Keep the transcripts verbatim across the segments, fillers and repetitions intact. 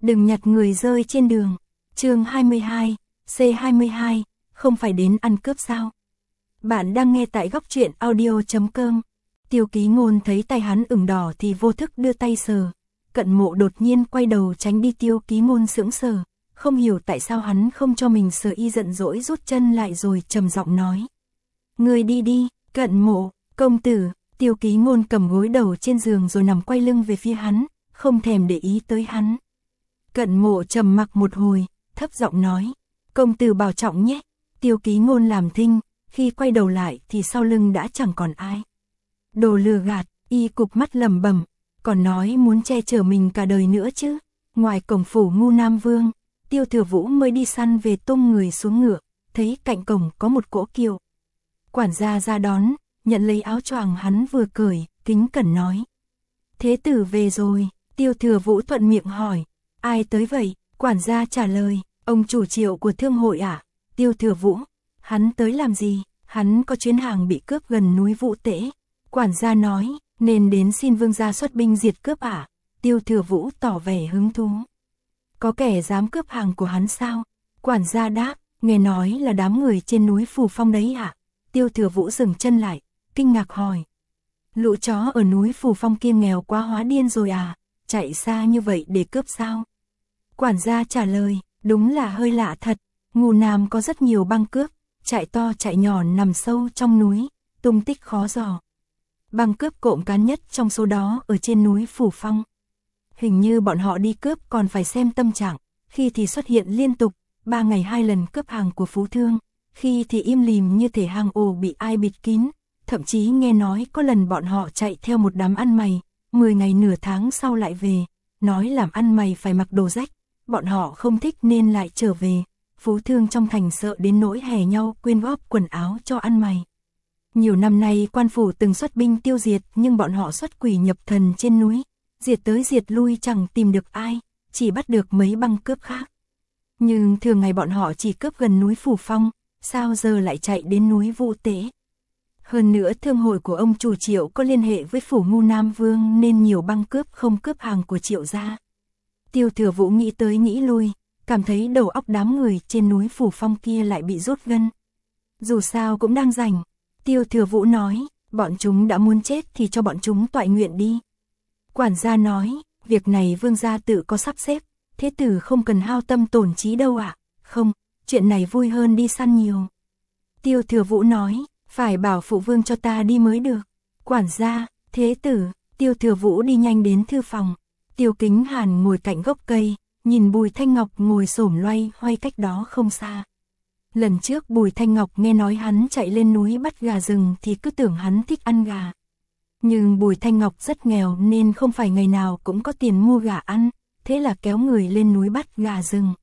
đừng nhặt người rơi trên đường. Chương hai mươi hai, C hai mươi hai, không phải đến ăn cướp sao? Bạn đang nghe tại góc truyện audio chấm com. Tiêu Ký Ngôn thấy tay hắn ửng đỏ thì vô thức đưa tay sờ. Cận Mộ đột nhiên quay đầu tránh đi. Tiêu Ký Ngôn sững sờ, không hiểu tại sao hắn không cho mình sờ. Y giận dỗi rút chân lại rồi trầm giọng nói: "Ngươi đi đi." Cận Mộ, công tử. Tiêu Ký Ngôn cầm gối đầu trên giường rồi nằm quay lưng về phía hắn, không thèm để ý tới hắn. Cận Mộ trầm mặc một hồi, thấp giọng nói: "Công tử bảo trọng nhé." Tiêu Ký Ngôn làm thinh, khi quay đầu lại thì sau lưng đã chẳng còn ai. Đồ lừa gạt, y cụp mắt lẩm bẩm, còn nói muốn che chở mình cả đời nữa chứ. Ngoài cổng phủ Ngu Nam Vương, Tiêu Thừa Vũ mới đi săn về tung người xuống ngựa, thấy cạnh cổng có một cỗ kiệu. Quản gia ra đón, nhận lấy áo choàng hắn vừa cởi, kính cẩn nói: "Thế tử về rồi." Tiêu Thừa Vũ thuận miệng hỏi: "Ai tới vậy?" Quản gia trả lời: "Ông chủ Triệu của thương hội ạ." À? Tiêu Thừa Vũ: "Hắn tới làm gì?" "Hắn có chuyến hàng bị cướp gần núi Vũ Tễ." Quản gia nói: "Nên đến xin vương gia xuất binh diệt cướp ạ." À? Tiêu Thừa Vũ tỏ vẻ hứng thú: "Có kẻ dám cướp hàng của hắn sao?" Quản gia đáp: "Nghe nói là đám người trên núi Phù Phong đấy ạ." À? Tiêu Thừa Vũ dừng chân lại, kinh ngạc hỏi: "Lũ chó ở núi Phù Phong kia nghèo quá hóa điên rồi à, chạy xa như vậy để cướp sao?" Quản gia trả lời: "Đúng là hơi lạ thật, Ngu Nam có rất nhiều băng cướp, chạy to chạy nhỏ nằm sâu trong núi, tung tích khó dò. Băng cướp cộm cán nhất trong số đó ở trên núi Phù Phong. Hình như bọn họ đi cướp còn phải xem tâm trạng, khi thì xuất hiện liên tục, ba ngày hai lần cướp hàng của phú thương, khi thì im lìm như thể hang ổ bị ai bịt kín, thậm chí nghe nói có lần bọn họ chạy theo một đám ăn mày, mười ngày nửa tháng sau lại về, nói làm ăn mày phải mặc đồ rách, bọn họ không thích nên lại trở về. Phú thương trong thành sợ đến nỗi hè nhau quyên góp quần áo cho ăn mày. Nhiều năm nay quan phủ từng xuất binh tiêu diệt nhưng bọn họ xuất quỷ nhập thần trên núi, diệt tới diệt lui chẳng tìm được ai, chỉ bắt được mấy băng cướp khác. Nhưng thường ngày bọn họ chỉ cướp gần núi Phù Phong, sao giờ lại chạy đến núi Vũ Tế? Hơn nữa thương hội của ông chủ Triệu có liên hệ với phủ Ngu Nam Vương nên nhiều băng cướp không cướp hàng của Triệu gia." Tiêu Thừa Vũ nghĩ tới nghĩ lui, cảm thấy đầu óc đám người trên núi Phù Phong kia lại bị rút gân. Dù sao cũng đang rảnh. Tiêu Thừa Vũ nói: "Bọn chúng đã muốn chết thì cho bọn chúng toại nguyện đi." Quản gia nói: "Việc này vương gia tự có sắp xếp, thế tử không cần hao tâm tổn trí đâu ạ." À? "Không, chuyện này vui hơn đi săn nhiều." Tiêu Thừa Vũ nói: "Phải bảo phụ vương cho ta đi mới được." Quản gia: "Thế tử." Tiêu Thừa Vũ đi nhanh đến thư phòng. Tiêu Kính Hàn ngồi cạnh gốc cây, nhìn Bùi Thanh Ngọc ngồi xổm loay hoay cách đó không xa. Lần trước Bùi Thanh Ngọc nghe nói hắn chạy lên núi bắt gà rừng thì cứ tưởng hắn thích ăn gà. Nhưng Bùi Thanh Ngọc rất nghèo nên không phải ngày nào cũng có tiền mua gà ăn, thế là kéo người lên núi bắt gà rừng.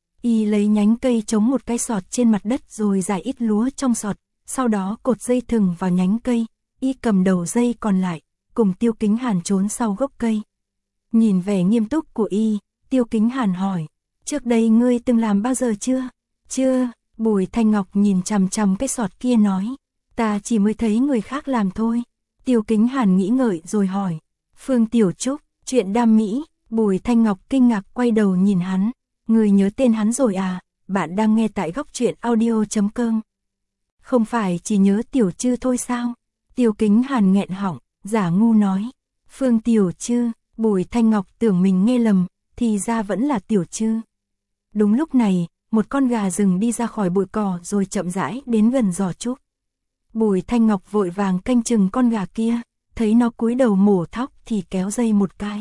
Y lấy nhánh cây chống một cái sọt trên mặt đất rồi rải ít lúa trong sọt, sau đó cột dây thừng vào nhánh cây, y cầm đầu dây còn lại, cùng Tiêu Kính Hàn trốn sau gốc cây. Nhìn vẻ nghiêm túc của y, Tiêu Kính Hàn hỏi: "Trước đây ngươi từng làm bao giờ chưa?" "Chưa." Bùi Thanh Ngọc nhìn chằm chằm cái sọt kia nói: "Ta chỉ mới thấy người khác làm thôi." Tiêu Kính Hàn nghĩ ngợi rồi hỏi: "Phương Tiểu Trúc, chuyện Đam Mỹ?" Bùi Thanh Ngọc kinh ngạc quay đầu nhìn hắn: "Ngươi nhớ tên hắn rồi à?" Bạn đang nghe tại góc truyện audio chấm com. "Không phải chỉ nhớ Tiểu Trư thôi sao?" Tiêu Kính Hàn nghẹn họng, giả ngu nói: "Phương Tiểu Trư." Bùi Thanh Ngọc tưởng mình nghe lầm, thì ra vẫn là Tiểu Trư. Đúng lúc này, một con gà rừng đi ra khỏi bụi cỏ rồi chậm rãi đến gần giỏ trúc. Bùi Thanh Ngọc vội vàng canh chừng con gà kia, thấy nó cúi đầu mổ thóc thì kéo dây một cái.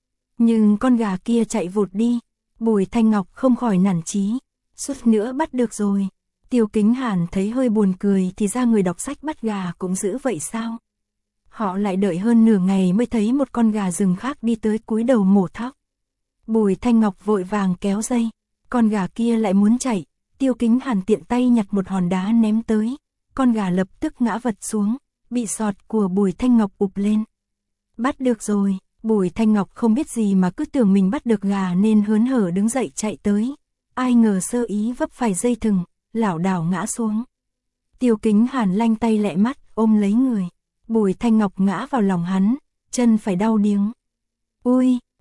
Nhưng con gà kia chạy vụt đi, Bùi Thanh Ngọc không khỏi nản chí, suýt nữa bắt được rồi. Tiêu Kính Hàn thấy hơi buồn cười, thì ra người đọc sách bắt gà cũng dữ vậy sao? Họ lại đợi hơn nửa ngày mới thấy một con gà rừng khác đi tới cúi đầu mổ thóc. Bùi Thanh Ngọc vội vàng kéo dây, con gà kia lại muốn chạy, Tiêu Kính Hàn tiện tay nhặt một hòn đá ném tới, con gà lập tức ngã vật xuống, bị sọt của Bùi Thanh Ngọc ụp lên. Bắt được rồi. Bùi Thanh Ngọc không biết gì mà cứ tưởng mình bắt được gà nên hớn hở đứng dậy chạy tới, ai ngờ sơ ý vấp phải dây thừng, lảo đảo ngã xuống. Tiêu Kính Hàn lanh tay lẹ mắt ôm lấy người, Bùi Thanh Ngọc ngã vào lòng hắn, chân phải đau điếng. "Ui!"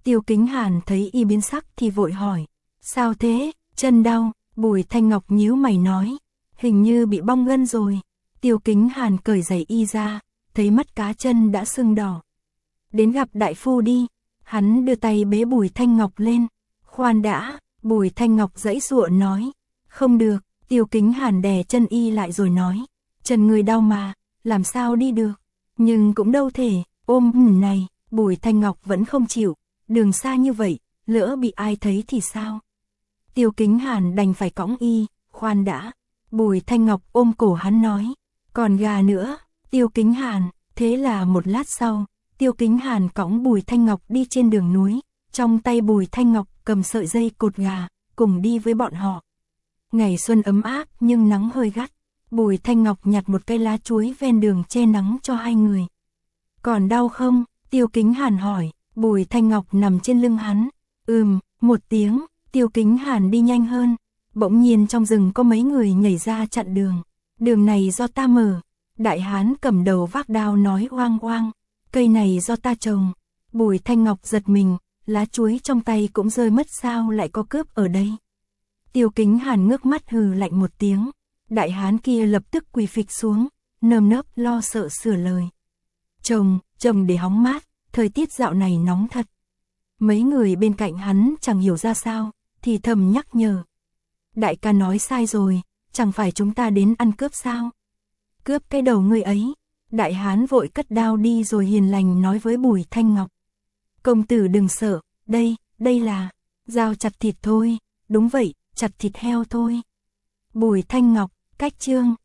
Tiêu Kính Hàn thấy y biến sắc thì vội hỏi, sao thế, chân đau? Bùi Thanh Ngọc nhíu mày nói, hình như bị bong gân rồi. Tiêu Kính Hàn cởi giày y ra, thấy mắt cá chân đã sưng đỏ. Đến gặp đại phu đi. Hắn đưa tay bế Bùi Thanh Ngọc lên. Khoan đã, Bùi Thanh Ngọc giãy giụa nói, không được. Tiêu Kính Hàn đè chân y lại rồi nói, chân người đau mà, làm sao đi được. Nhưng cũng đâu thể, ôm này. Bùi Thanh Ngọc vẫn không chịu, đường xa như vậy, lỡ bị ai thấy thì sao. Tiêu Kính Hàn đành phải cõng y. Khoan đã. Bùi Thanh Ngọc ôm cổ hắn nói, còn gà nữa. Tiêu Kính Hàn. Thế là một lát sau, Tiêu Kính Hàn cõng Bùi Thanh Ngọc đi trên đường núi, trong tay Bùi Thanh Ngọc cầm sợi dây cột gà, cùng đi với bọn họ. Ngày xuân ấm áp nhưng nắng hơi gắt, Bùi Thanh Ngọc nhặt một cây lá chuối ven đường che nắng cho hai người. Còn đau không? Tiêu Kính Hàn hỏi. Bùi Thanh Ngọc nằm trên lưng hắn. Ừm, một tiếng. Tiêu Kính Hàn đi nhanh hơn. Bỗng nhiên trong rừng có mấy người nhảy ra chặn đường. Đường này do ta mở. Đại hán cầm đầu vác đao nói oang oang. Cây này do ta trồng. Bùi Thanh Ngọc giật mình, lá chuối trong tay cũng rơi mất, sao lại có cướp ở đây. Tiêu Kính Hàn ngước mắt hừ lạnh một tiếng. Đại hán kia lập tức quỳ phịch xuống, nơm nớp lo sợ sửa lời. Trồng, trồng để hóng mát, thời tiết dạo này nóng thật. Mấy người bên cạnh hắn chẳng hiểu ra sao, thì thầm nhắc nhở. Đại ca nói sai rồi, chẳng phải chúng ta đến ăn cướp sao? Cướp cái đầu người ấy. Đại hán vội cất đao đi rồi hiền lành nói với Bùi Thanh Ngọc. Công tử đừng sợ, đây, đây là dao chặt thịt thôi. Đúng vậy, chặt thịt heo thôi. Bùi Thanh Ngọc, cách chương.